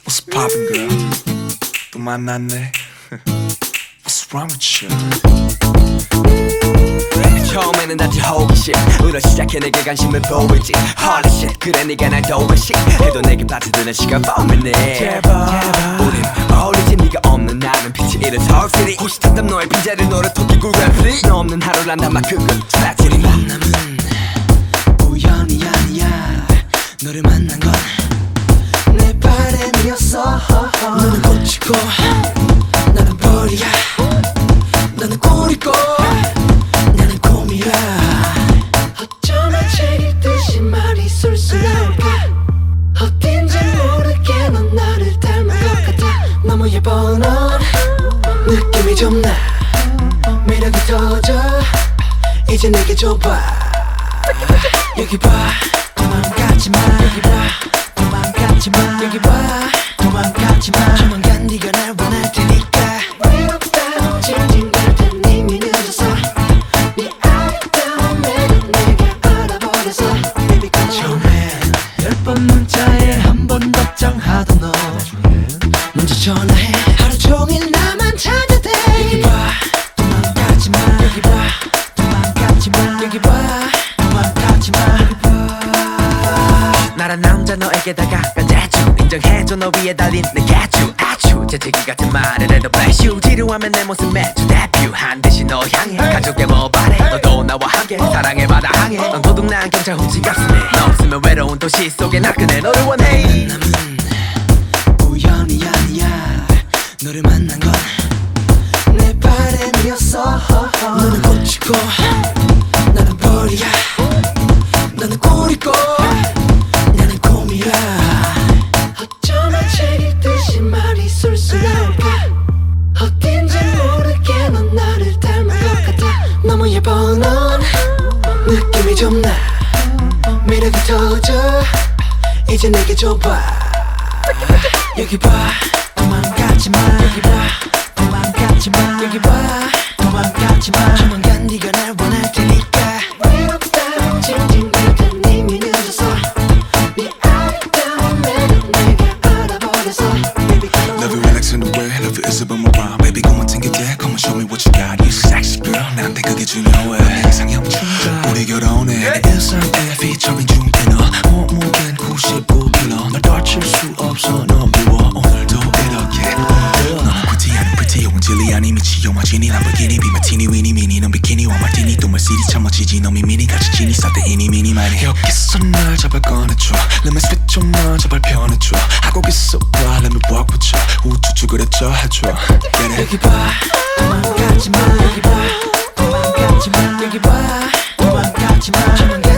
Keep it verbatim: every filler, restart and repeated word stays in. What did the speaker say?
What's poppin' girl? 또 만났네. What's wrong with you? 처음에는 단지 호기심 으로 시작해 내게 관심을 보이지 Holy shit 그래 네가 날 도와시 해도 내게 빠져드는 시간 뻔했네 제발 우린 어울리지 네가 없는 나는 빛이 이른 서울시리 호시탐탐 너의 빈자리 노래 토끼 굴그래프리 너 없는 하루란 단말 그건 트랙 우리 만남은 우연이 아니야 너를 만난 건 내 바람이었어 너는 꽃이고 나는 벌이야 너는 꿀이고 나는 곰이야 어쩌면 책 읽듯이 말이 술술 나올까 어딘지 모르게 넌 나를 닮은 것 같아 너무 예뻐 넌 느낌이 좀 나 매력이 터져 이제 내게 줘봐 여기 봐 도망가지마 여기 봐 도망가지마 여기 봐 도망가지마 조만간 네가 날 원할 테니까 외롭다고 징징댈 땐 이미 늦었어 네 아름다운 매력 내가 알아버렸어 Baby come on 처음엔 열 번 문자에 한 번 답장하던 너 먼저 전화해 하루 종일 나만 찾아대 여기 봐 도망가지마 여기 봐 도망가지마 여기 봐 도망가지마 여기 봐 나란 남자 너에게 다가간 대충 인정해줘 너 위에 달린 내 개추 아추 재채기 같은 말을 해도 bless you 지루하면 내 모습 매주 데뷔한 듯이 너 향해 가족의 뭐 바래 너도 나와 함께 사랑의 바다 항해 넌 도둑난 경찰 훔친 가슴에 너 없으면 외로운 도시 속에 나그네 너를 원해 만남은 우연이 아니야 너를 만난 건 내 바람이었어 너는 꽃이고 나는 벌이야 너는 꿀이고 나는 곰이야 어쩌면 책 읽듯이 말이 술술 나올까 어딘지 모르게 넌 나를 닮은 것 같아 너무 예뻐 넌 느낌이 좀 나 매력이 터져 이제 내게 줘봐 여기 봐 도망가지마 여기 봐 도망가지마 여기 봐 도망가지마 조만간 네가 날 원할 테니까 외롭다고 징징댈 땐 이미 늦었어 네 아름다운 매력 내가 알아버렸어 Baby come on Love you relax in the way, love you is about my rhyme. Baby come on ting겨대, come on show me what you got. You sexy girl, 나한테 그게 중요해. 이상형 충전, 우리 결혼해. 내 일상에 featuring 중에 너 몸무게는 구십구 킬로그램 널 떨칠 수 없어 넌 미워 오늘도 이렇게 너는 pretty 아닌 pretty 용은 진리 아닌 미치 용화진이 람보르기니 비마티니 위니 미니 넌 비키니와 마티니 또 멀시리 참 멋지지 너 미미니 같이 지니 싸대 이니 미니 마니 여기서 날 잡아 꺼내줘 Let me switch 좀만 제발 편해줘 하고 있어 봐 Let me walk with you 우쭈쭈 그랬죠 해줘 그래 여기 봐 도망가지마 여기 봐 도망가지마 여기 봐 도망가지마